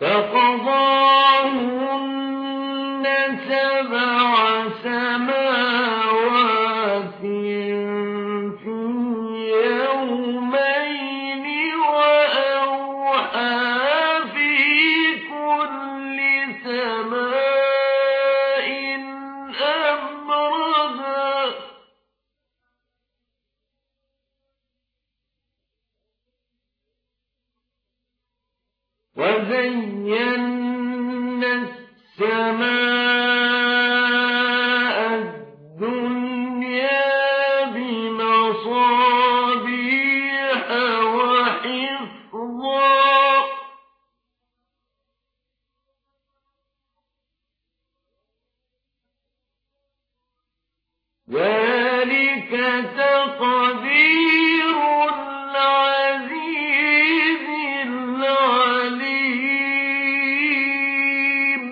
فقضاهن 7 سماوات في يومين وأوحى في كل سماء أمرها وزينا السماء الدنيا بمصابيح وحفظا ذلك تقدير العزيز العليم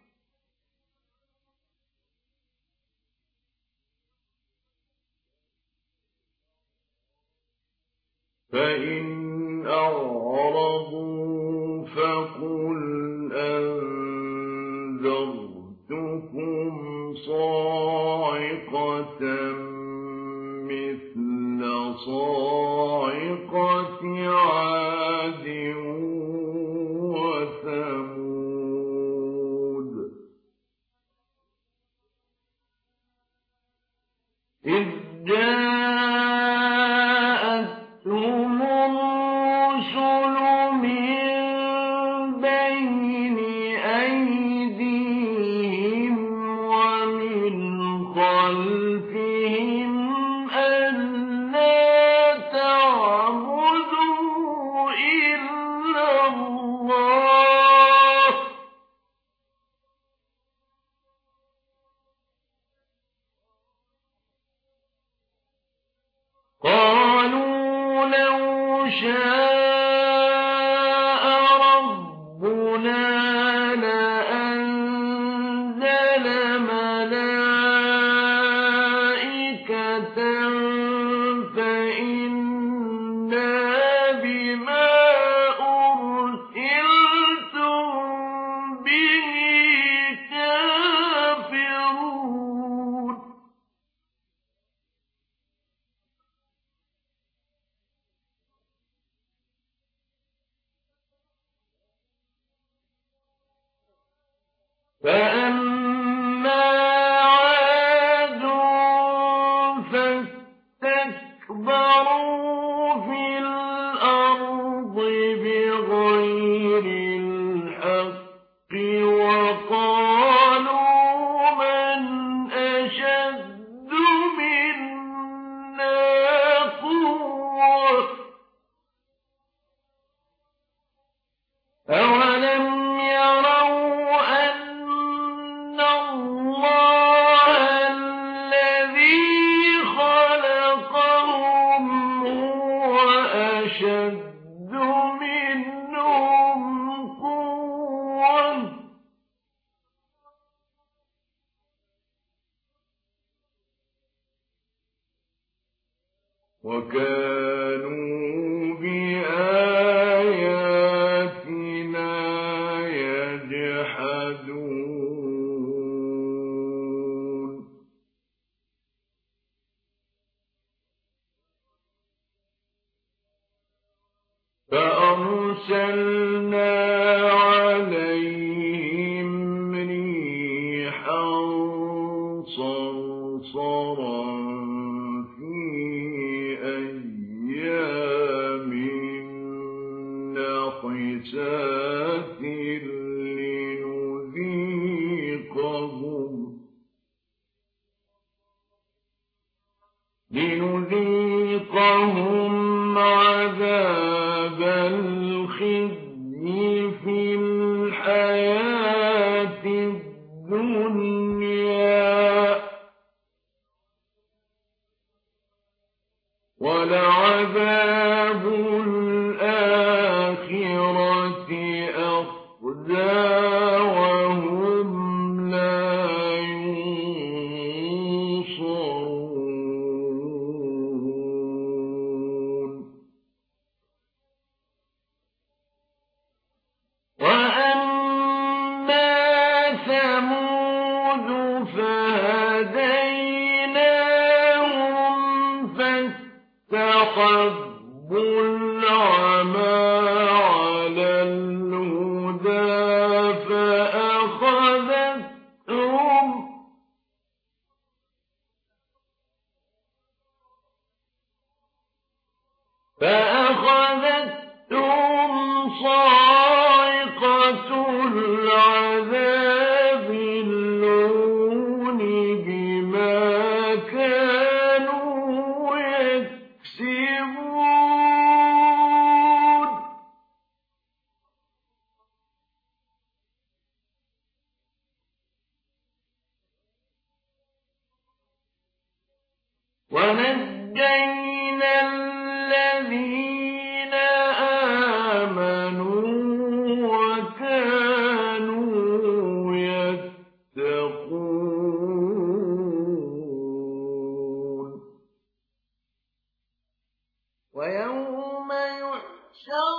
فإن أعرضوا فقل أنذرتكم صاعقة مثل صاعقة عاد وثمود إذ جاءتهم الرسل من بين أيديهم ومن خلفهم ألا تعبدوا إلا الله قالوا لو شاء ربنا لأنزل ملائكة فإنا بما أرسلتم به كافرون فأما عاد فاستكبروا في الأرض بغير الحق وقالوا من أشد منا قوة أولم يروا أن الله الذي خلقهم هو أشد منهم قوة وكانوا بآياتنا يجحدون فأرسلنا عليهم ريحا صرصرا في أيام نحسات لنذيقهم عذاب الخزي في الحياة الدنيا ولعذاب الآخرة أخزى وهم لا ينصرون حَبُّ الْعَمَىٰ عَلَى الْهُدَىٰ فَأَخَذَتْهُمْ صَاعِقَةُ الْعَذَابِ الْهُونِ بِمَا كَانُوا يَكْسِبُونَ وَنَجَّيْنَا الَّذِينَ آمَنُوا وَكَانُوا يَتَّقُونَ وَيَوْمَ يُحْشَرُ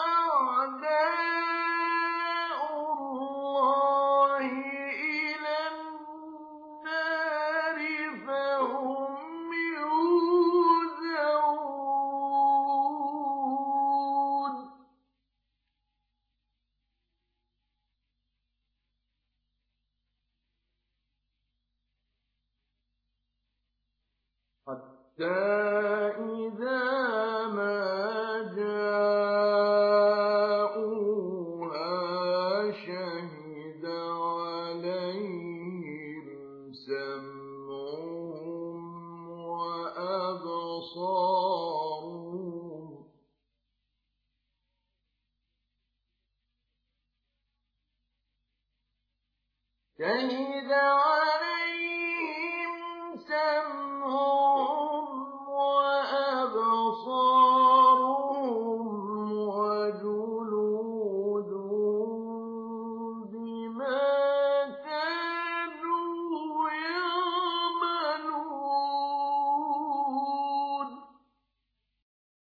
أَعْدَاءُ اللَّهِ إِلَى النَّارِ فَهُمْ يُوزَعُونَ حَتَّى إِذَا مَا جَاءُوهَا شَهِدَ عَلَيْهِمْ سَمْعُهُمْ وَأَبْصَارُهُمْ شَهِدَ عَلَيْهِمْ